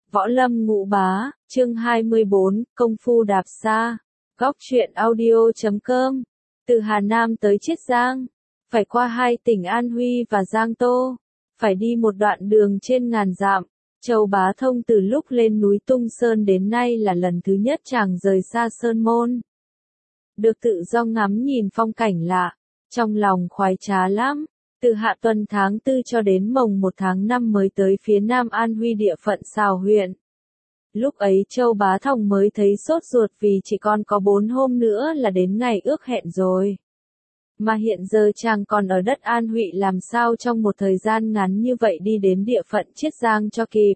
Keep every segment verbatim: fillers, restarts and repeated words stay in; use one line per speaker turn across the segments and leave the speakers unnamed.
Võ Lâm Ngũ Bá, chương hai mươi bốn, Công Phu Đạp Xa, Góc truyện audio chấm com, từ Hà Nam tới Chiết Giang, phải qua hai tỉnh An Huy và Giang Tô, phải đi một đoạn đường trên ngàn dặm. Châu Bá Thông từ lúc lên núi Tung Sơn đến nay là lần thứ nhất chàng rời xa Sơn Môn. Được tự do ngắm nhìn phong cảnh lạ, trong lòng khoái trá lắm. Từ hạ tuần tháng tư cho đến mồng một tháng năm mới tới phía nam An Huy địa phận Sào huyện. Lúc ấy Châu Bá Thông mới thấy sốt ruột vì chỉ còn có bốn hôm nữa là đến ngày ước hẹn rồi. Mà hiện giờ chàng còn ở đất An Huy làm sao trong một thời gian ngắn như vậy đi đến địa phận Chiết Giang cho kịp.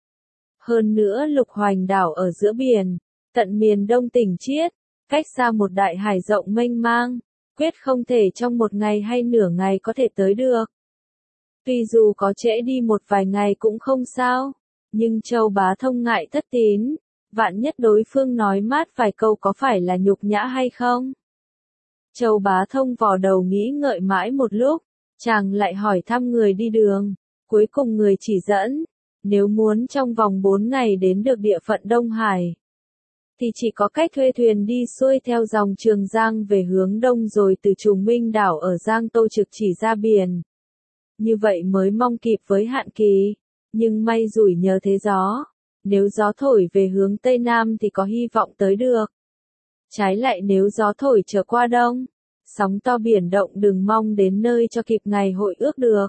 Hơn nữa Lục Hoành đảo ở giữa biển, tận miền đông tỉnh Chiết, cách xa một đại hải rộng mênh mang. Quyết không thể trong một ngày hay nửa ngày có thể tới được. Tuy dù có trễ đi một vài ngày cũng không sao, nhưng Châu Bá Thông ngại thất tín, vạn nhất đối phương nói mát vài câu có phải là nhục nhã hay không? Châu Bá Thông vò đầu nghĩ ngợi mãi một lúc, chàng lại hỏi thăm người đi đường, cuối cùng người chỉ dẫn, nếu muốn trong vòng bốn ngày đến được địa phận Đông Hải, thì chỉ có cách thuê thuyền đi xuôi theo dòng Trường Giang về hướng đông rồi từ Trùng Minh đảo ở Giang Tô trực chỉ ra biển. Như vậy mới mong kịp với hạn kỳ, nhưng may rủi nhờ thế gió, nếu gió thổi về hướng Tây Nam thì có hy vọng tới được. Trái lại nếu gió thổi trở qua đông, sóng to biển động đừng mong đến nơi cho kịp ngày hội ước được.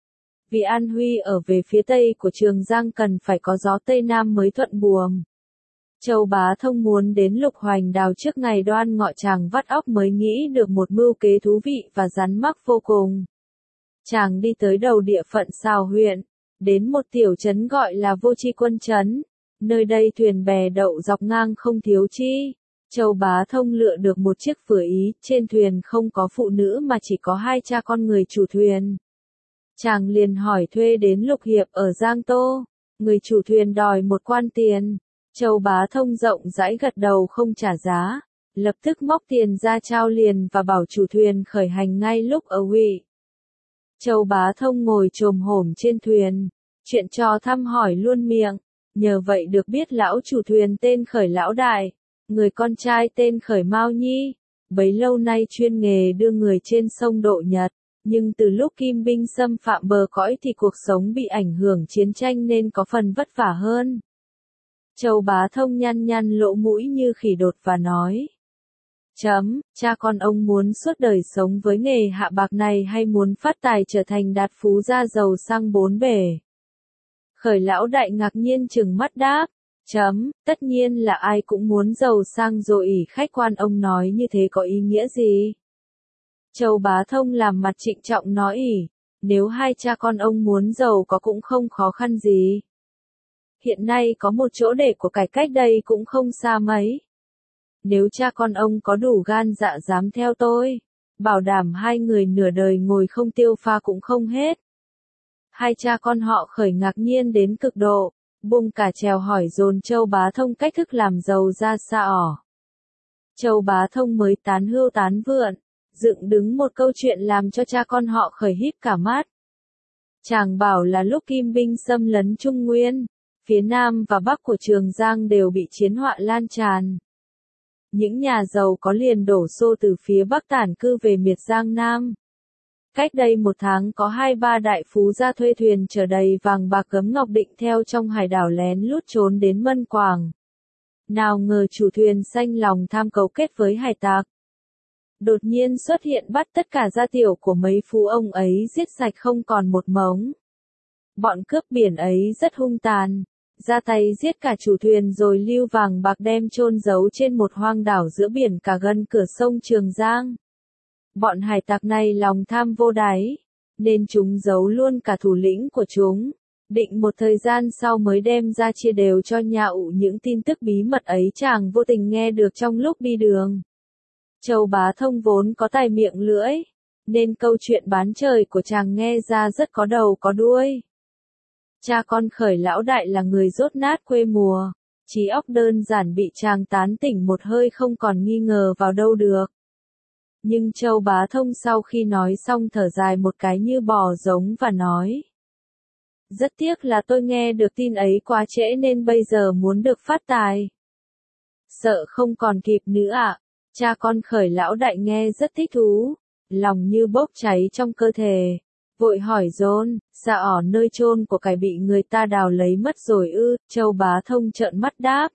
Vì An Huy ở về phía Tây của Trường Giang cần phải có gió Tây Nam mới thuận buồm. Châu Bá Thông muốn đến Lục Hoành đào trước ngày đoan ngọ chàng vắt óc mới nghĩ được một mưu kế thú vị và rắn mắc vô cùng. Chàng đi tới đầu địa phận Sào huyện, đến một tiểu trấn gọi là Vô Tri Quân trấn, nơi đây thuyền bè đậu dọc ngang không thiếu chi. Châu Bá Thông lựa được một chiếc vừa ý, trên thuyền không có phụ nữ mà chỉ có hai cha con người chủ thuyền. Chàng liền hỏi thuê đến Lục Hiệp ở Giang Tô, người chủ thuyền đòi một quan tiền. Châu Bá Thông rộng rãi gật đầu không trả giá, lập tức móc tiền ra trao liền và bảo chủ thuyền khởi hành ngay lúc ở Huy. Châu Bá Thông ngồi chồm hổm trên thuyền, chuyện trò thăm hỏi luôn miệng, nhờ vậy được biết lão chủ thuyền tên Khởi Lão Đại, người con trai tên Khởi Mao Nhi, bấy lâu nay chuyên nghề đưa người trên sông độ Nhật, nhưng từ lúc Kim binh xâm phạm bờ cõi thì cuộc sống bị ảnh hưởng chiến tranh nên có phần vất vả hơn. Châu Bá Thông nhăn nhăn lỗ mũi như khỉ đột và nói. Chấm, cha con ông muốn suốt đời sống với nghề hạ bạc này hay muốn phát tài trở thành đạt phú gia giàu sang bốn bể? Khởi Lão Đại ngạc nhiên trừng mắt đáp. Chấm, tất nhiên là ai cũng muốn giàu sang rồi ỷ khách quan ông nói như thế có ý nghĩa gì? Châu Bá Thông làm mặt trịnh trọng nói ỷ, nếu hai cha con ông muốn giàu có cũng không khó khăn gì. Hiện nay có một chỗ để của cải cách đây cũng không xa mấy. Nếu cha con ông có đủ gan dạ dám theo tôi, bảo đảm hai người nửa đời ngồi không tiêu pha cũng không hết. Hai cha con họ Khởi ngạc nhiên đến cực độ, buông cả chèo hỏi dồn Châu Bá Thông cách thức làm giàu ra sao. Châu Bá Thông mới tán hưu tán vượn, dựng đứng một câu chuyện làm cho cha con họ Khởi híp cả mắt. Chàng bảo là lúc Kim binh xâm lấn Trung Nguyên, phía Nam và Bắc của Trường Giang đều bị chiến họa lan tràn. Những nhà giàu có liền đổ xô từ phía Bắc tản cư về miệt Giang Nam. Cách đây một tháng có hai ba đại phú gia thuê thuyền chở đầy vàng bạc gấm ngọc định theo trong hải đảo lén lút trốn đến Mân Quảng. Nào ngờ chủ thuyền xanh lòng tham cấu kết với hải tặc. Đột nhiên xuất hiện bắt tất cả gia tiểu của mấy phú ông ấy giết sạch không còn một mống. Bọn cướp biển ấy rất hung tàn, ra tay giết cả chủ thuyền rồi lưu vàng bạc đem chôn giấu trên một hoang đảo giữa biển cả gần cửa sông Trường Giang. Bọn hải tặc này lòng tham vô đáy, nên chúng giấu luôn cả thủ lĩnh của chúng, định một thời gian sau mới đem ra chia đều cho nhà ụ những tin tức bí mật ấy chàng vô tình nghe được trong lúc đi đường. Châu Bá Thông vốn có tài miệng lưỡi, nên câu chuyện bán trời của chàng nghe ra rất có đầu có đuôi. Cha con Khởi Lão Đại là người dốt nát quê mùa, trí óc đơn giản bị chàng tán tỉnh một hơi không còn nghi ngờ vào đâu được. Nhưng Châu Bá Thông sau khi nói xong thở dài một cái như bò giống và nói. Rất tiếc là tôi nghe được tin ấy quá trễ nên bây giờ muốn được phát tài. Sợ không còn kịp nữa ạ. Cha con Khởi lão đại nghe rất thích thú, lòng như bốc cháy trong cơ thể. Vội hỏi John, dạ ở nơi chôn của cải bị người ta đào lấy mất rồi ư? Châu Bá Thông trợn mắt đáp.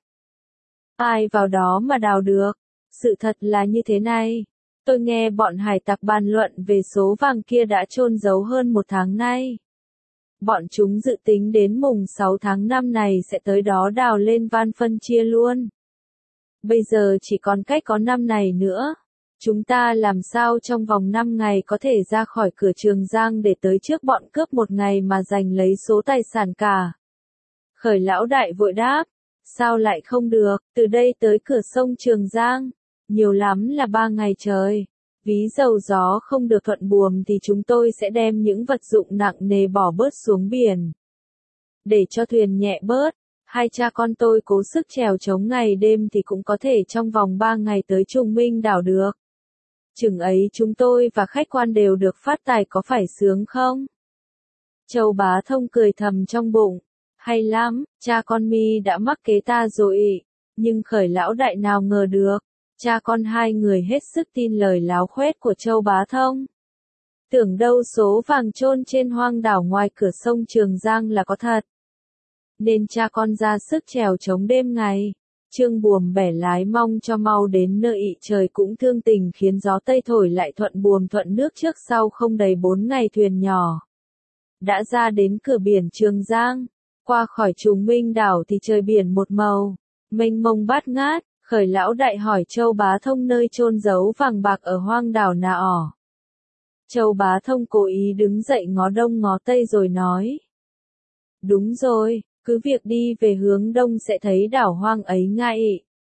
Ai vào đó mà đào được? Sự thật là như thế này. Tôi nghe bọn hải tặc bàn luận về số vàng kia đã chôn giấu hơn một tháng nay. Bọn chúng dự tính đến mùng sáu tháng năm này sẽ tới đó đào lên van phân chia luôn. Bây giờ chỉ còn cách có năm ngày nữa. Chúng ta làm sao trong vòng năm ngày có thể ra khỏi cửa Trường Giang để tới trước bọn cướp một ngày mà giành lấy số tài sản cả? Khởi lão đại vội đáp. Sao lại không được, từ đây tới cửa sông Trường Giang, nhiều lắm là ba ngày trời. Ví dầu gió không được thuận buồm thì chúng tôi sẽ đem những vật dụng nặng nề bỏ bớt xuống biển. Để cho thuyền nhẹ bớt, hai cha con tôi cố sức chèo chống ngày đêm thì cũng có thể trong vòng ba ngày tới Trung Minh đảo được. Chừng ấy chúng tôi và khách quan đều được phát tài, có phải sướng không? Châu Bá Thông cười thầm trong bụng. Hay lắm, cha con mi đã mắc kế ta rồi. Nhưng Khởi lão đại nào ngờ được. Cha con hai người hết sức tin lời láo khoét của Châu Bá Thông. Tưởng đâu số vàng chôn trên hoang đảo ngoài cửa sông Trường Giang là có thật. Nên cha con ra sức chèo chống đêm ngày. Trương buồm bẻ lái mong cho mau đến nơi ị, trời cũng thương tình khiến gió tây thổi lại thuận buồm thuận nước, trước sau không đầy bốn ngày thuyền nhỏ đã ra đến cửa biển Trường Giang. Qua khỏi Trung Minh đảo thì trời biển một màu mênh mông bát ngát. Khởi lão đại hỏi Châu Bá Thông nơi chôn giấu vàng bạc ở hoang đảo nào. Châu Bá Thông cố ý đứng dậy ngó đông ngó tây rồi nói. Đúng rồi, cứ việc đi về hướng đông sẽ thấy đảo hoang ấy ngay.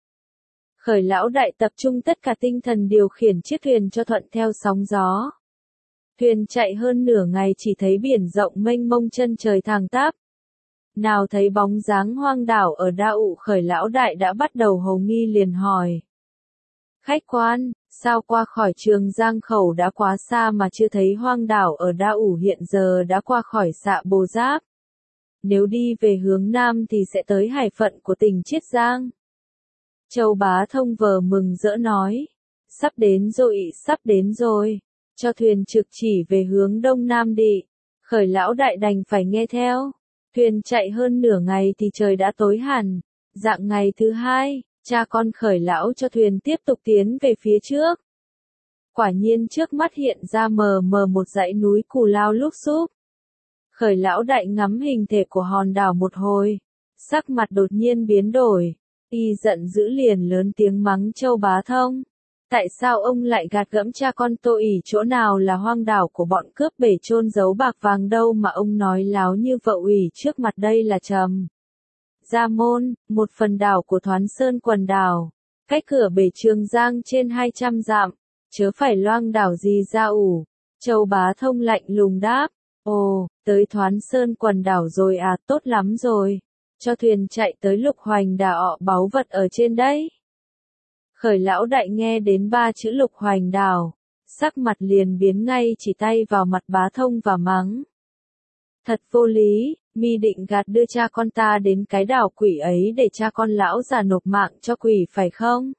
Khởi lão đại tập trung tất cả tinh thần điều khiển chiếc thuyền cho thuận theo sóng gió. Thuyền chạy hơn nửa ngày chỉ thấy biển rộng mênh mông chân trời thẳng tắp. Nào thấy bóng dáng hoang đảo ở đâu, Khởi lão đại đã bắt đầu hồ nghi liền hỏi. Khách quan, sao qua khỏi Trường Giang khẩu đã quá xa mà chưa thấy hoang đảo ở đâu? Hiện giờ đã qua khỏi Xạ Bồ Giáp. Nếu đi về hướng nam thì sẽ tới hải phận của tỉnh Chiết Giang. Châu Bá Thông vờ mừng rỡ nói. Sắp đến rồi, sắp đến rồi. Cho thuyền trực chỉ về hướng đông nam đi. Khởi lão đại đành phải nghe theo. Thuyền chạy hơn nửa ngày thì trời đã tối hẳn. Dạng ngày thứ hai, cha con Khởi lão cho thuyền tiếp tục tiến về phía trước. Quả nhiên trước mắt hiện ra mờ mờ một dãy núi Cù Lao Lúc Xúp. Khởi lão đại ngắm hình thể của hòn đảo một hồi, sắc mặt đột nhiên biến đổi. Y giận dữ liền lớn tiếng mắng Châu Bá Thông. Tại sao ông lại gạt gẫm cha con tôi? Ỉ chỗ nào là hoang đảo của bọn cướp bể chôn giấu bạc vàng đâu mà ông nói láo như vợ? Ủy trước mặt đây là Trầm Gia Môn, một phần đảo của Thoán Sơn quần đảo, cách cửa bể Trường Giang trên hai trăm dặm, chớ phải loang đảo gì ra ủ. Châu Bá Thông lạnh lùng đáp. Ồ, tới Thoán Sơn quần đảo rồi à, tốt lắm rồi. Cho thuyền chạy tới Lục Hoành đảo, báu vật ở trên đấy. Khởi lão đại nghe đến ba chữ Lục Hoành đảo, sắc mặt liền biến ngay, chỉ tay vào mặt Bá Thông và mắng. Thật vô lý, mi định gạt đưa cha con ta đến cái đảo quỷ ấy để cha con lão già nộp mạng cho quỷ phải không?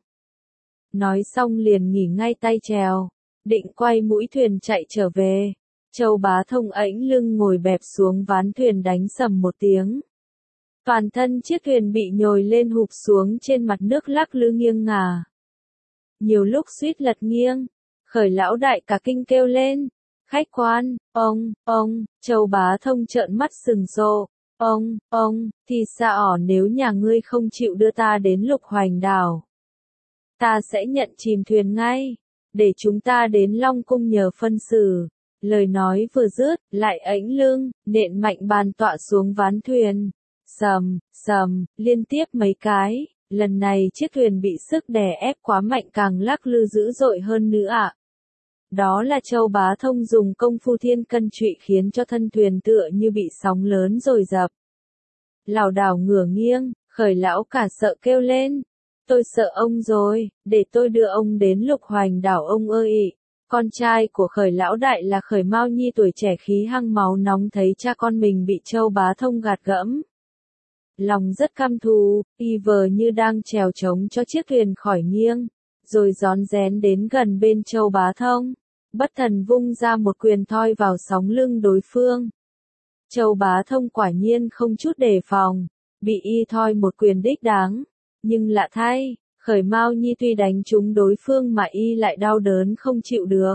Nói xong liền nghỉ ngay tay chèo, định quay mũi thuyền chạy trở về. Châu Bá Thông ẫnh lưng ngồi bẹp xuống ván thuyền, đánh sầm một tiếng. Toàn thân chiếc thuyền bị nhồi lên hụp xuống trên mặt nước, lắc lư nghiêng ngả. Nhiều lúc suýt lật nghiêng. Khởi lão đại cả kinh kêu lên. Khách quan, ông, ông, Châu Bá Thông trợn mắt sừng sộ. Ông, ông, thì sao nếu nhà ngươi không chịu đưa ta đến Lục Hoành đảo? Ta sẽ nhận chìm thuyền ngay, để chúng ta đến Long Cung nhờ phân xử. Lời nói vừa dứt, lại ẫnh lưng, nện mạnh bàn tọa xuống ván thuyền. Sầm, sầm, liên tiếp mấy cái, lần này chiếc thuyền bị sức đè ép quá mạnh càng lắc lư dữ dội hơn nữa ạ. Đó là Châu Bá Thông dùng công phu thiên cân trụy khiến cho thân thuyền tựa như bị sóng lớn rồi dập. Lảo đảo ngửa nghiêng, Khởi lão cả sợ kêu lên. Tôi sợ ông rồi, để tôi đưa ông đến Lục Hoành đảo ông ơi. Con trai của Khởi lão đại là Khởi Mao Nhi tuổi trẻ khí hăng máu nóng thấy cha con mình bị Châu Bá Thông gạt gẫm. Lòng rất căm thù, y vờ như đang trèo trống cho chiếc thuyền khỏi nghiêng, rồi rón rén đến gần bên Châu Bá Thông. Bất thần vung ra một quyền thoi vào sóng lưng đối phương. Châu Bá Thông quả nhiên không chút đề phòng, bị y thoi một quyền đích đáng. Nhưng lạ thay, Khởi Mao Nhi tuy đánh trúng đối phương mà y lại đau đớn không chịu được.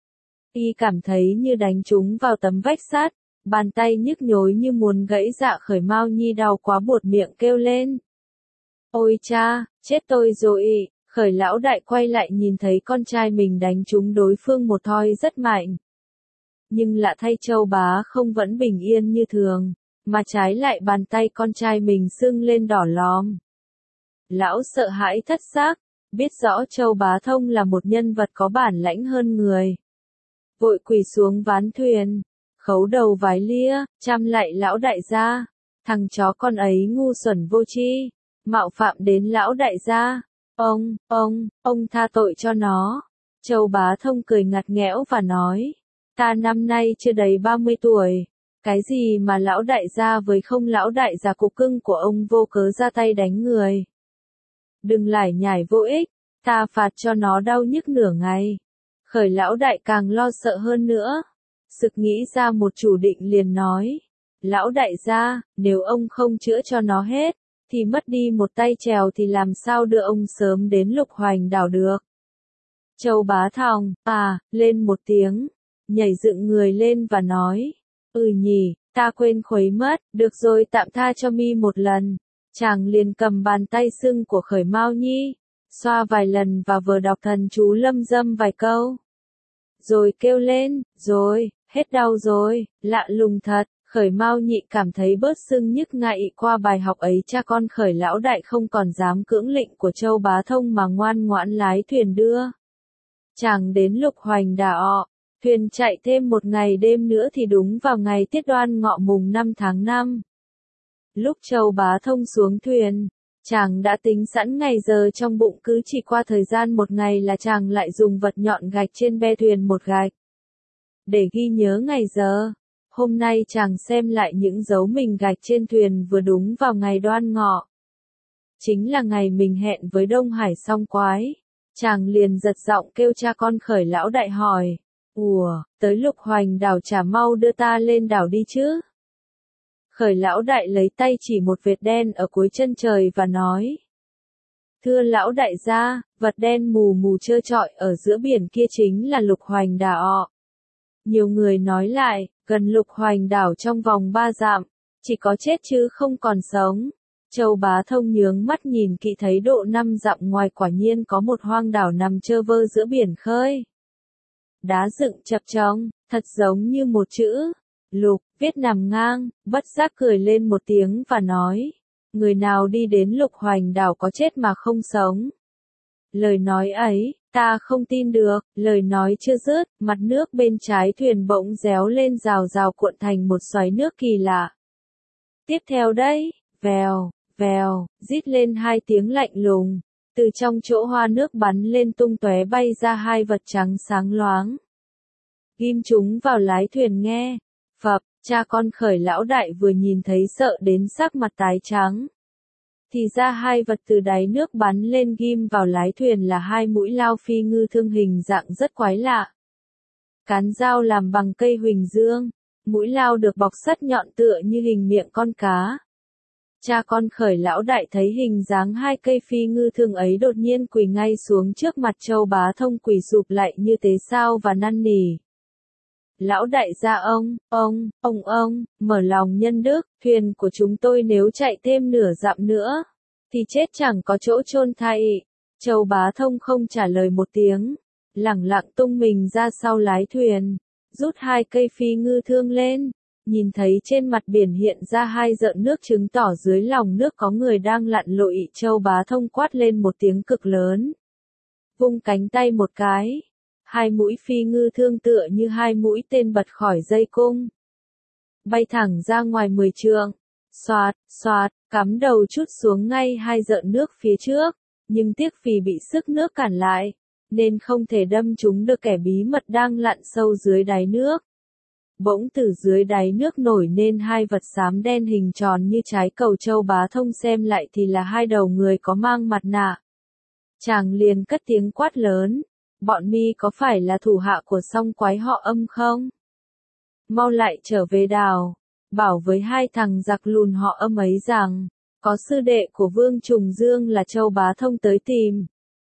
Y cảm thấy như đánh trúng vào tấm vách sắt, bàn tay nhức nhối như muốn gãy dạ. Khởi Mao Nhi đau quá buột miệng kêu lên. Ôi cha, chết tôi rồi! Khởi lão đại quay lại nhìn thấy con trai mình đánh trúng đối phương một thoi rất mạnh. Nhưng lạ thay Châu Bá không vẫn bình yên như thường, mà trái lại bàn tay con trai mình sưng lên đỏ lòm. Lão sợ hãi thất xác, biết rõ Châu Bá Thông là một nhân vật có bản lãnh hơn người. Vội quỳ xuống ván thuyền, khấu đầu vái lia, chăm lại lão đại gia. Thằng chó con ấy ngu xuẩn vô tri, mạo phạm đến lão đại gia. Ông, ông, ông tha tội cho nó. Châu Bá Thông cười ngặt nghẽo và nói, ta năm nay chưa đầy ba mươi tuổi, cái gì mà lão đại gia với không lão đại gia cục cưng của ông vô cớ ra tay đánh người. Đừng lải nhải vô ích, ta phạt cho nó đau nhức nửa ngày. Khởi lão đại càng lo sợ hơn nữa, sực nghĩ ra một chủ định liền nói, lão đại gia, nếu ông không chữa cho nó hết, thì mất đi một tay trèo thì làm sao đưa ông sớm đến Lục Hoành đảo được. Châu Bá Thông, à, lên một tiếng, nhảy dựng người lên và nói, ừ nhỉ, ta quên khuấy mất, được rồi tạm tha cho mi một lần. Chàng liền cầm bàn tay sưng của Khởi Mao Nhi, xoa vài lần và vừa đọc thần chú lâm dâm vài câu. Rồi kêu lên, rồi, hết đau rồi, lạ lùng thật. Khởi Mao Nhị cảm thấy bớt sưng nhức ngại qua bài học ấy. Cha con Khởi lão đại không còn dám cưỡng lệnh của Châu Bá Thông mà ngoan ngoãn lái thuyền đưa chàng đến Lục Hoành đảo. Thuyền chạy thêm một ngày đêm nữa thì đúng vào ngày Tiết Đoan Ngọ mùng năm tháng năm. Lúc Châu Bá Thông xuống thuyền, chàng đã tính sẵn ngày giờ trong bụng, cứ chỉ qua thời gian một ngày là chàng lại dùng vật nhọn gạch trên be thuyền một gạch để ghi nhớ ngày giờ. Hôm nay chàng xem lại những dấu mình gạch trên thuyền vừa đúng vào ngày Đoan Ngọ. Chính là ngày mình hẹn với Đông Hải Song Quái. Chàng liền giật giọng kêu cha con Khởi lão đại hỏi, ủa, tới Lục Hoành đảo chả mau đưa ta lên đảo đi chứ? Khởi lão đại lấy tay chỉ một vệt đen ở cuối chân trời và nói, thưa lão đại gia, vật đen mù mù trơ trọi ở giữa biển kia chính là Lục Hoành đảo. Nhiều người nói lại, gần Lục Hoành đảo trong vòng ba dặm, chỉ có chết chứ không còn sống. Châu Bá Thông nhướng mắt nhìn kỹ thấy độ năm dặm ngoài quả nhiên có một hoang đảo nằm trơ vơ giữa biển khơi. Đá dựng chập chồng, thật giống như một chữ Lục, viết nằm ngang. Bất giác cười lên một tiếng và nói, người nào đi đến Lục Hoành đảo có chết mà không sống. Lời nói ấy, ta không tin được. Lời nói chưa dứt, mặt nước bên trái thuyền bỗng réo lên rào rào cuộn thành một xoáy nước kỳ lạ. Tiếp theo đây, vèo, vèo, rít lên hai tiếng lạnh lùng. Từ trong chỗ hoa nước bắn lên tung tóe bay ra hai vật trắng sáng loáng. Ghim chúng vào lái thuyền nghe. Phập, cha con Khởi lão đại vừa nhìn thấy sợ đến sắc mặt tái trắng. Thì ra hai vật từ đáy nước bắn lên ghim vào lái thuyền là hai mũi lao phi ngư thương hình dạng rất quái lạ. Cán dao làm bằng cây huỳnh dương, mũi lao được bọc sắt nhọn tựa như hình miệng con cá. Cha con Khởi lão đại thấy hình dáng hai cây phi ngư thương ấy đột nhiên quỳ ngay xuống trước mặt Châu Bá Thông, quỳ sụp lại như tế sao và năn nỉ. Lão đại gia ông, ông, ông ông, mở lòng nhân đức, thuyền của chúng tôi nếu chạy thêm nửa dặm nữa, thì chết chẳng có chỗ chôn thay. Châu Bá Thông không trả lời một tiếng, lẳng lặng tung mình ra sau lái thuyền, rút hai cây phi ngư thương lên, nhìn thấy trên mặt biển hiện ra hai rợn nước chứng tỏ dưới lòng nước có người đang lặn lội. Châu Bá Thông quát lên một tiếng cực lớn, vung cánh tay một cái. Hai mũi phi ngư thương tựa như hai mũi tên bật khỏi dây cung, bay thẳng ra ngoài mười trượng, xoạt, xoạt, cắm đầu chút xuống ngay hai rợn nước phía trước, nhưng tiếc vì bị sức nước cản lại, nên không thể đâm trúng được kẻ bí mật đang lặn sâu dưới đáy nước. Bỗng từ dưới đáy nước nổi lên hai vật xám đen hình tròn như trái cầu. Châu Bá Thông xem lại thì là hai đầu người có mang mặt nạ. Chàng liền cất tiếng quát lớn, bọn mi có phải là thủ hạ của song quái họ Âm không? Mau lại trở về đảo, bảo với hai thằng giặc lùn họ Âm ấy rằng, có sư đệ của Vương Trùng Dương là Châu Bá Thông tới tìm.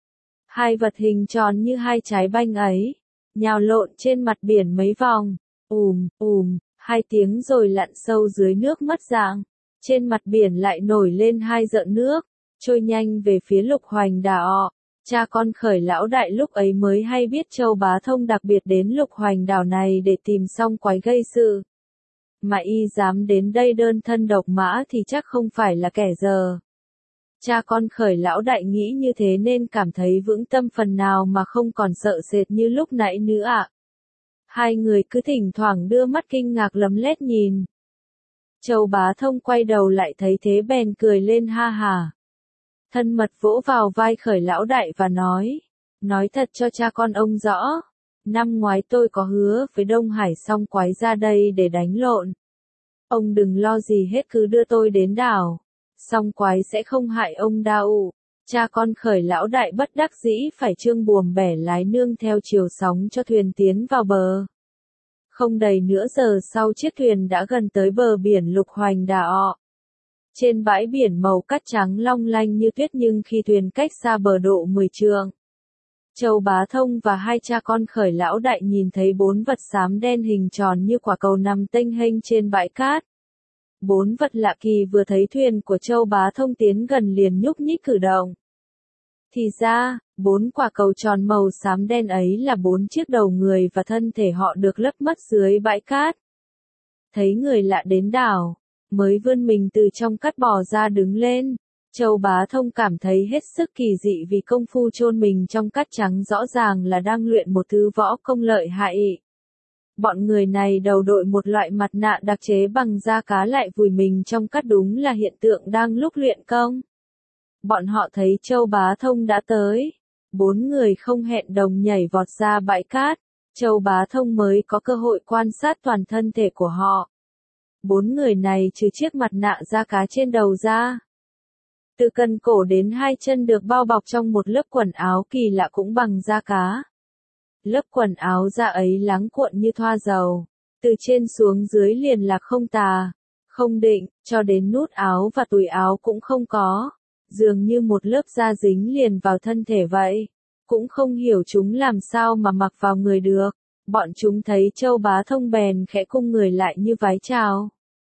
Hai vật hình tròn như hai trái banh ấy, nhào lộn trên mặt biển mấy vòng, ùm, ùm, hai tiếng rồi lặn sâu dưới nước mất dạng. Trên mặt biển lại nổi lên hai dợn nước, trôi nhanh về phía Lục Hoành đảo. Cha con Khởi lão đại lúc ấy mới hay biết Châu Bá Thông đặc biệt đến Lục Hoành đảo này để tìm song quái gây sự. Mà y dám đến đây đơn thân độc mã thì chắc không phải là kẻ dở. Cha con Khởi lão đại nghĩ như thế nên cảm thấy vững tâm phần nào mà không còn sợ sệt như lúc nãy nữa ạ. Hai người cứ thỉnh thoảng đưa mắt kinh ngạc lấm lét nhìn. Châu Bá Thông quay đầu lại thấy thế bèn cười lên ha hà. Thân mật vỗ vào vai Khởi lão đại và nói, nói thật cho cha con ông rõ, năm ngoái tôi có hứa với Đông Hải song quái ra đây để đánh lộn. Ông đừng lo gì hết, cứ đưa tôi đến đảo, song quái sẽ không hại ông đâu. Cha con Khởi lão đại bất đắc dĩ phải trương buồm bẻ lái nương theo chiều sóng cho thuyền tiến vào bờ. Không đầy nửa giờ sau chiếc thuyền đã gần tới bờ biển Lục Hoành đảo. Trên bãi biển màu cát trắng long lanh như tuyết, nhưng khi thuyền cách xa bờ độ mười trượng, Châu Bá Thông và hai cha con Khởi lão đại nhìn thấy bốn vật xám đen hình tròn như quả cầu nằm tênh hênh trên bãi cát. Bốn vật lạ kỳ vừa thấy thuyền của Châu Bá Thông tiến gần liền nhúc nhích cử động. Thì ra, bốn quả cầu tròn màu xám đen ấy là bốn chiếc đầu người và thân thể họ được lấp mất dưới bãi cát. Thấy người lạ đến đảo, mới vươn mình từ trong cát bò ra đứng lên. Châu Bá Thông cảm thấy hết sức kỳ dị vì công phu chôn mình trong cát trắng rõ ràng là đang luyện một thứ võ công lợi hại. Bọn người này đầu đội một loại mặt nạ đặc chế bằng da cá lại vùi mình trong cát, đúng là hiện tượng đang lúc luyện công. Bọn họ thấy Châu Bá Thông đã tới. Bốn người không hẹn đồng nhảy vọt ra bãi cát. Châu Bá Thông mới có cơ hội quan sát toàn thân thể của họ. Bốn người này trừ chiếc mặt nạ da cá trên đầu ra, từ cần cổ đến hai chân được bao bọc trong một lớp quần áo kỳ lạ cũng bằng da cá. Lớp quần áo da ấy láng cuộn như thoa dầu, từ trên xuống dưới liền là không tà, không định, cho đến nút áo và túi áo cũng không có, dường như một lớp da dính liền vào thân thể vậy. Cũng không hiểu chúng làm sao mà mặc vào người được. Bọn chúng thấy Châu Bá Thông bèn khẽ cung người lại như vái chào.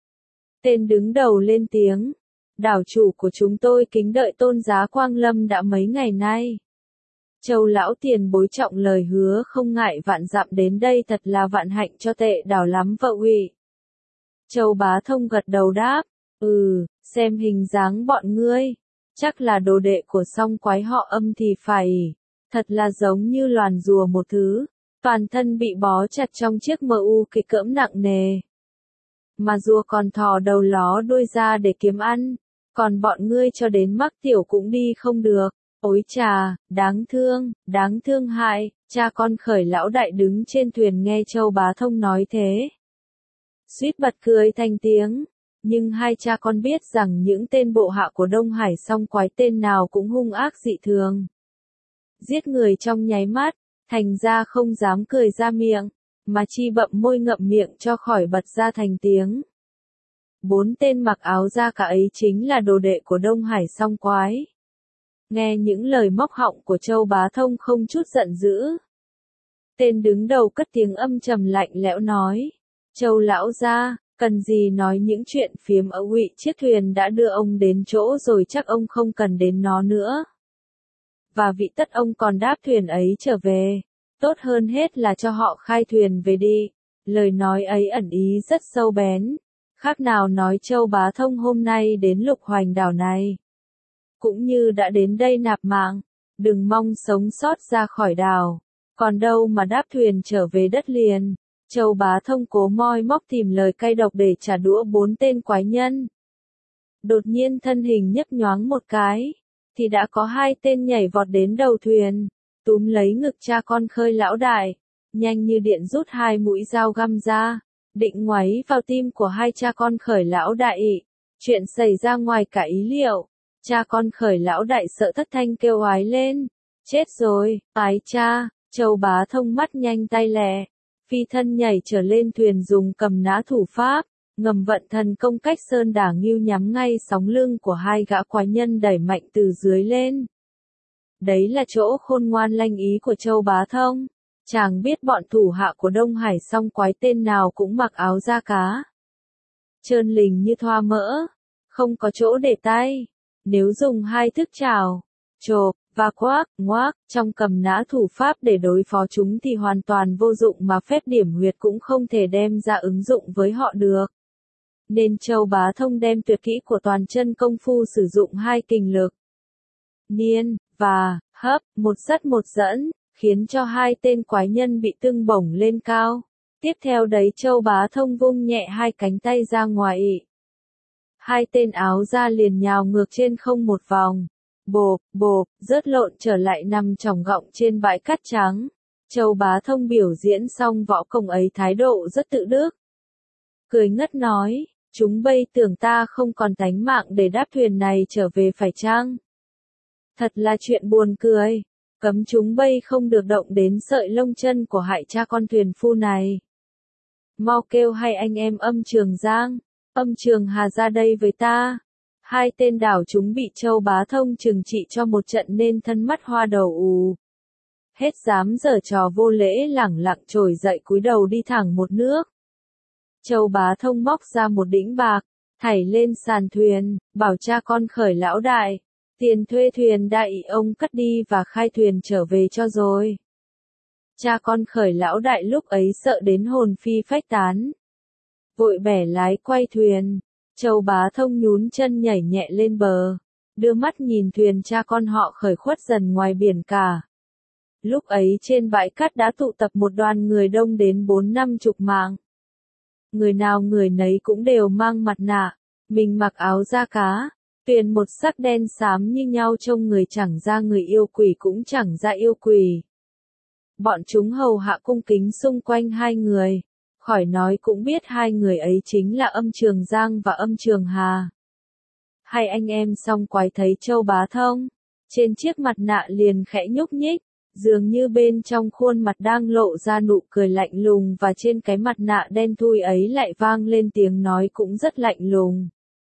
Tên đứng đầu lên tiếng, đảo chủ của chúng tôi kính đợi tôn giá quang lâm đã mấy ngày nay. Châu lão tiền bối trọng lời hứa không ngại vạn dặm đến đây, thật là vạn hạnh cho tệ đảo lắm vợ uy. Châu Bá Thông gật đầu đáp, ừ, xem hình dáng bọn ngươi, chắc là đồ đệ của song quái họ Âm thì phải, thật là giống như loàn rùa một thứ, toàn thân bị bó chặt trong chiếc mờ u kịch cỡm nặng nề. Mà rùa còn thò đầu ló đuôi ra để kiếm ăn, còn bọn ngươi cho đến mắc tiểu cũng đi không được. Ôi chà, đáng thương, đáng thương hại. Cha con Khởi lão đại đứng trên thuyền nghe Châu Bá Thông nói thế, suýt bật cười thành tiếng. Nhưng hai cha con biết rằng những tên bộ hạ của Đông Hải song quái tên nào cũng hung ác dị thường, giết người trong nháy mắt, thành ra không dám cười ra miệng, mà chi bậm môi ngậm miệng cho khỏi bật ra thành tiếng. Bốn tên mặc áo da cả ấy chính là đồ đệ của Đông Hải song quái. Nghe những lời móc họng của Châu Bá Thông không chút giận dữ. Tên đứng đầu cất tiếng âm trầm lạnh lẽo nói, Châu lão gia, cần gì nói những chuyện phiếm ở Ngụy, chiếc thuyền đã đưa ông đến chỗ rồi, chắc ông không cần đến nó nữa. Và vị tất ông còn đáp thuyền ấy trở về, tốt hơn hết là cho họ khai thuyền về đi. Lời nói ấy ẩn ý rất sâu bén, khác nào nói Châu Bá Thông hôm nay đến Lục Hoành đảo này, cũng như đã đến đây nạp mạng, đừng mong sống sót ra khỏi đảo, còn đâu mà đáp thuyền trở về đất liền. Châu Bá Thông cố moi móc tìm lời cay độc để trả đũa bốn tên quái nhân. Đột nhiên thân hình nhấp nhoáng một cái, thì đã có hai tên nhảy vọt đến đầu thuyền, túm lấy ngực cha con Khơi lão đại, nhanh như điện rút hai mũi dao găm ra, định ngoáy vào tim của hai cha con Khởi lão đại. Chuyện xảy ra ngoài cả ý liệu, cha con Khởi lão đại sợ thất thanh kêu oái lên, chết rồi, ái cha. Châu Bá Thông mắt nhanh tay lẹ, phi thân nhảy trở lên thuyền dùng cầm nã thủ pháp, ngầm vận thần công cách sơn đả ngưu nhắm ngay sóng lưng của hai gã quái nhân đẩy mạnh từ dưới lên. Đấy là chỗ khôn ngoan lanh ý của Châu Bá Thông. Chàng biết bọn thủ hạ của Đông Hải song quái tên nào cũng mặc áo da cá, trơn lình như thoa mỡ, không có chỗ để tay. Nếu dùng hai thức chảo, chộp và quác, ngoác trong cầm nã thủ pháp để đối phó chúng thì hoàn toàn vô dụng, mà phép điểm huyệt cũng không thể đem ra ứng dụng với họ được. Nên Châu Bá Thông đem tuyệt kỹ của toàn chân công phu sử dụng hai kình lực niên và hấp, một dắt một dẫn, khiến cho hai tên quái nhân bị tưng bổng lên cao. Tiếp theo đấy Châu Bá Thông vung nhẹ hai cánh tay ra ngoài. Hai tên áo da liền nhào ngược trên không một vòng. Bộp, bộp, rớt lộn trở lại nằm chỏng gọng trên bãi cát trắng. Châu Bá Thông biểu diễn xong võ công ấy thái độ rất tự đức. Cười ngất nói, chúng bây tưởng ta không còn tánh mạng để đáp thuyền này trở về phải chăng? Thật là chuyện buồn cười, cấm chúng bây không được động đến sợi lông chân của hại cha con thuyền phu này. Mau kêu hay anh em Âm Trường Giang, Âm Trường Hà ra đây với ta. Hai tên đảo chúng bị Châu Bá Thông trừng trị cho một trận nên thân mắt hoa đầu ù. Hết dám giở trò vô lễ, lẳng lặng trồi dậy cúi đầu đi thẳng một nước. Châu Bá Thông móc ra một đĩnh bạc, thảy lên sàn thuyền, bảo cha con Khởi lão đại, tiền thuê thuyền đại ông cất đi và khai thuyền trở về cho rồi. Cha con Khởi lão đại lúc ấy sợ đến hồn phi phách tán, vội bẻ lái quay thuyền. Châu Bá Thông nhún chân nhảy nhẹ lên bờ, đưa mắt nhìn thuyền cha con họ Khởi khuất dần ngoài biển cả. Lúc ấy trên bãi cát đã tụ tập một đoàn người đông đến bốn năm chục mạng. Người nào người nấy cũng đều mang mặt nạ, mình mặc áo da cá, tuyền một sắc đen xám như nhau, trông người chẳng ra người yêu quỷ cũng chẳng ra yêu quỷ. Bọn chúng hầu hạ cung kính xung quanh hai người. Khỏi nói cũng biết hai người ấy chính là Âm Trường Giang và Âm Trường Hà. Hai anh em song quái thấy Châu Bá Thông, trên chiếc mặt nạ liền khẽ nhúc nhích, dường như bên trong khuôn mặt đang lộ ra nụ cười lạnh lùng, và trên cái mặt nạ đen thui ấy lại vang lên tiếng nói cũng rất lạnh lùng.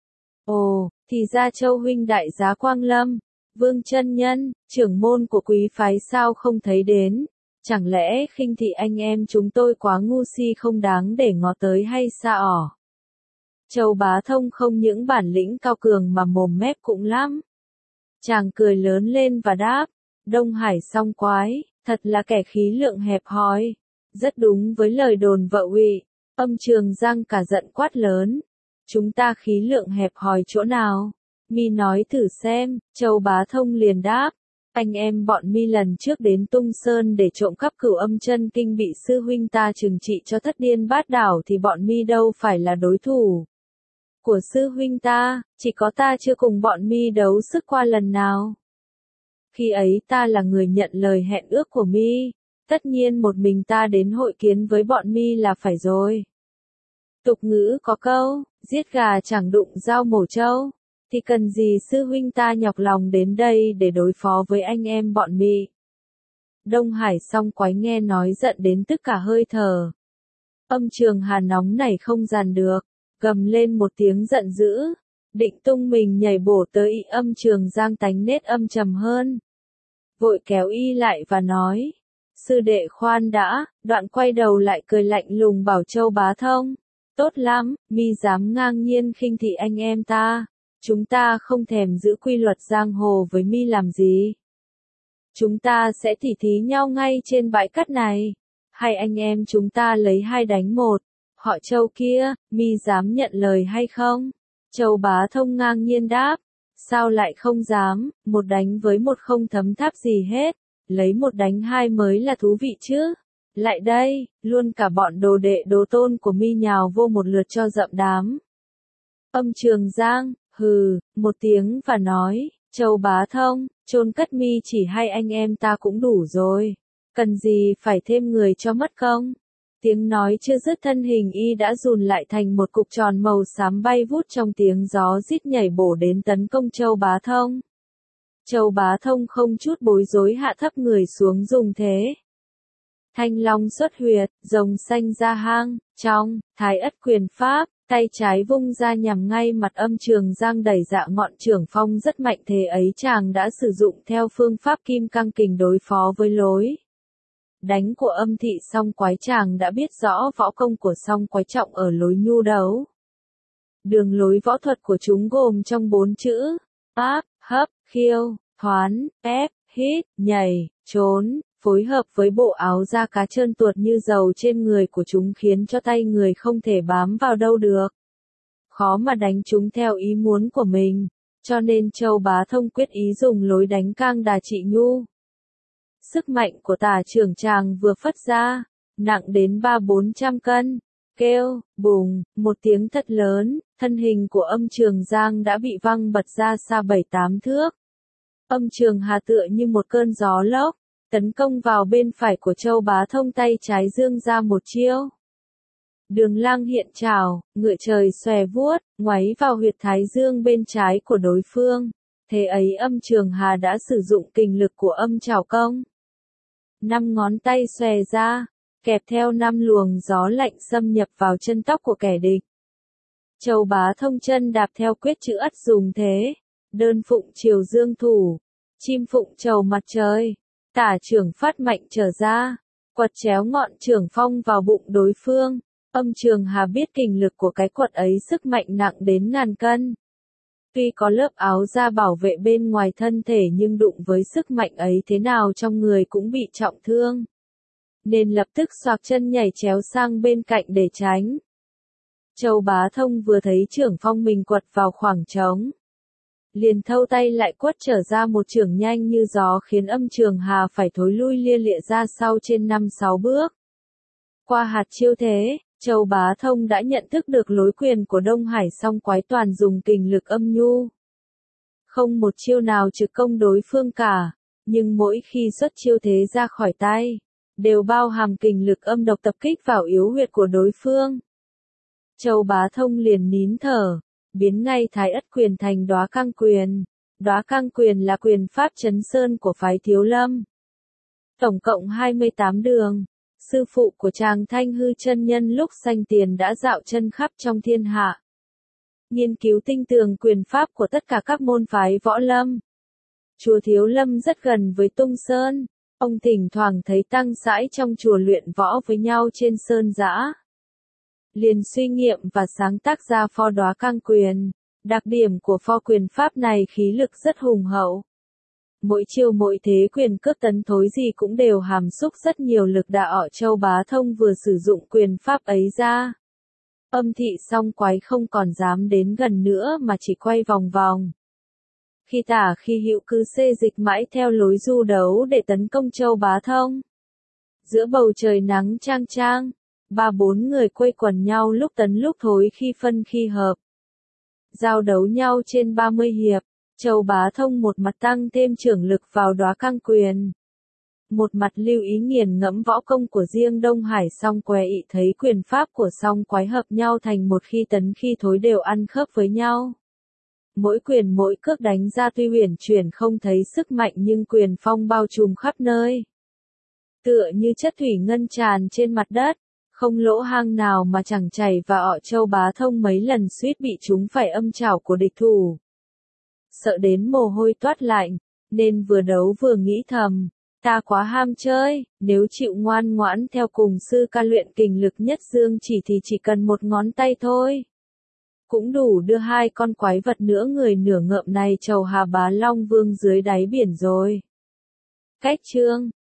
Ồ, thì ra Châu huynh đại giá Quang Lâm, Vương chân nhân, trưởng môn của quý phái sao không thấy đến? Chẳng lẽ khinh thị anh em chúng tôi quá ngu si không đáng để ngó tới hay sao? Châu Bá Thông không những bản lĩnh cao cường mà mồm mép cũng lắm. Chàng cười lớn lên và đáp, Đông Hải song quái, thật là kẻ khí lượng hẹp hòi. Rất đúng với lời đồn vợ Uy. Âm Trường Giang cả giận quát lớn, chúng ta khí lượng hẹp hòi chỗ nào? Mi nói thử xem. Châu Bá Thông liền đáp, anh em bọn mi lần trước đến Tung Sơn để trộm cắp Cửu Âm Chân Kinh bị sư huynh ta trừng trị cho thất điên bát đảo thì bọn mi đâu phải là đối thủ của sư huynh ta, chỉ có ta chưa cùng bọn mi đấu sức qua lần nào. Khi ấy ta là người nhận lời hẹn ước của mi, tất nhiên một mình ta đến hội kiến với bọn mi là phải rồi. Tục ngữ có câu, giết gà chẳng đụng dao mổ trâu. Thì cần gì sư huynh ta nhọc lòng đến đây để đối phó với anh em bọn mi? Đông Hải song quái nghe nói giận đến tức cả hơi thở. Âm Trường Hà nóng nảy không dàn được, gầm lên một tiếng giận dữ, định tung mình nhảy bổ tới. Âm Trường Giang tánh nết âm trầm hơn, vội kéo y lại và nói, sư đệ khoan đã. Đoạn quay đầu lại cười lạnh lùng bảo Châu Bá Thông, tốt lắm, mi dám ngang nhiên khinh thị anh em ta. Chúng ta không thèm giữ quy luật giang hồ với mi làm gì. Chúng ta sẽ tỉ thí nhau ngay trên bãi cát này. Hai anh em chúng ta lấy hai đánh một. Họ Châu kia, mi dám nhận lời hay không? Châu Bá Thông ngang nhiên đáp, sao lại không dám, một đánh với một không thấm tháp gì hết. Lấy một đánh hai mới là thú vị chứ. Lại đây, luôn cả bọn đồ đệ đồ tôn của mi nhào vô một lượt cho rậm đám. Âm Trường Giang hừ, một tiếng và nói, Châu Bá Thông, chôn cất mi chỉ hai anh em ta cũng đủ rồi. Cần gì phải thêm người cho mất công. Tiếng nói chưa dứt thân hình y đã rùn lại thành một cục tròn màu xám bay vút trong tiếng gió rít nhảy bổ đến tấn công Châu Bá Thông. Châu Bá Thông không chút bối rối hạ thấp người xuống dùng thế. Thanh long xuất huyệt, rồng xanh ra hang, trong, thái ất quyền pháp, tay trái vung ra nhằm ngay mặt Âm Trường Giang đẩy dạ ngọn trưởng phong rất mạnh thế ấy chàng đã sử dụng theo phương pháp kim cang kình đối phó với lối đánh của Âm Thị Song Quái. Chàng đã biết rõ võ công của Song Quái trọng ở lối nhu đấu. Đường lối võ thuật của chúng gồm trong bốn chữ, áp, hấp, khiêu, thoán, ép, hít, nhảy, trốn, phối hợp với bộ áo da cá trơn tuột như dầu trên người của chúng khiến cho tay người không thể bám vào đâu được. Khó mà đánh chúng theo ý muốn của mình, cho nên Châu Bá Thông quyết ý dùng lối đánh cang đà trị nhu. Sức mạnh của tả trưởng chàng vừa phất ra, nặng đến ba bốn trăm cân, kêu, bùng, một tiếng thật lớn, thân hình của Âm Trường Giang đã bị văng bật ra xa bảy tám thước. Âm Trường Hà tựa như một cơn gió lốc, tấn công vào bên phải của Châu Bá Thông, tay trái dương ra một chiêu. Đường lang hiện trảo, ngựa trời xòe vuốt, ngoáy vào huyệt thái dương bên trái của đối phương. Thế ấy Âm Trường Hà đã sử dụng kình lực của âm trảo công. Năm ngón tay xòe ra, kẹp theo năm luồng gió lạnh xâm nhập vào chân tóc của kẻ địch. Châu Bá Thông chân đạp theo quyết chữ ất dùng thế. Đơn phụng chiều dương thủ, chim phụng trầu mặt trời. Tả trưởng phát mạnh trở ra, quật chéo ngọn trưởng phong vào bụng đối phương. Âm Trường Hà biết kình lực của cái quật ấy sức mạnh nặng đến ngàn cân. Tuy có lớp áo da bảo vệ bên ngoài thân thể nhưng đụng với sức mạnh ấy thế nào trong người cũng bị trọng thương. Nên lập tức xoạc chân nhảy chéo sang bên cạnh để tránh. Châu Bá Thông vừa thấy trưởng phong mình quật vào khoảng trống, liền thâu tay lại quất trở ra một chưởng nhanh như gió khiến Âm Trường Hà phải thối lui lia lịa ra sau trên năm sáu bước. Qua hạt chiêu thế, Châu Bá Thông đã nhận thức được lối quyền của Đông Hải Song Quái toàn dùng kình lực âm nhu. Không một chiêu nào trực công đối phương cả, nhưng mỗi khi xuất chiêu thế ra khỏi tay, đều bao hàm kình lực âm độc tập kích vào yếu huyệt của đối phương. Châu Bá Thông liền nín thở, biến ngay thái ất quyền thành đóa cang quyền. Đóa cang quyền là quyền pháp chấn sơn của phái Thiếu Lâm. Tổng cộng hai mươi tám đường. Sư phụ của chàng Thanh Hư chân nhân lúc sanh tiền đã dạo chân khắp trong thiên hạ, nghiên cứu tinh tường quyền pháp của tất cả các môn phái võ lâm. Chùa Thiếu Lâm rất gần với Tung Sơn, ông thỉnh thoảng thấy tăng sãi trong chùa luyện võ với nhau trên sơn dã. Liền suy nghiệm và sáng tác ra pho đóa cang quyền. Đặc điểm của pho quyền pháp này khí lực rất hùng hậu. Mỗi chiêu mỗi thế quyền cước tấn thối gì cũng đều hàm xúc rất nhiều lực đạo. Châu Bá Thông vừa sử dụng quyền pháp ấy ra, Âm Thị Song Quái không còn dám đến gần nữa mà chỉ quay vòng vòng. Khi tả khi hữu cứ xê dịch mãi theo lối du đấu để tấn công Châu Bá Thông. Giữa bầu trời nắng chang chang, ba bốn người quây quần nhau lúc tấn lúc thối khi phân khi hợp. Giao đấu nhau trên ba mươi hiệp. Châu Bá Thông một mặt tăng thêm trưởng lực vào đóa cang quyền, một mặt lưu ý nghiền ngẫm võ công của riêng Đông Hải Song Quái. Ị thấy quyền pháp của Song Quái hợp nhau thành một khi tấn khi thối đều ăn khớp với nhau. Mỗi quyền mỗi cước đánh ra tuy huyền chuyển không thấy sức mạnh nhưng quyền phong bao trùm khắp nơi. Tựa như chất thủy ngân tràn trên mặt đất, không lỗ hang nào mà chẳng chảy và ọ. Châu Bá Thông mấy lần suýt bị chúng phải âm trảo của địch thủ. Sợ đến mồ hôi toát lạnh, nên vừa đấu vừa nghĩ thầm, ta quá ham chơi, nếu chịu ngoan ngoãn theo cùng sư ca luyện kình lực nhất dương chỉ thì chỉ cần một ngón tay thôi, cũng đủ đưa hai con quái vật nửa người nửa ngợm này trầu Hà Bá Long Vương dưới đáy biển rồi. Cách chương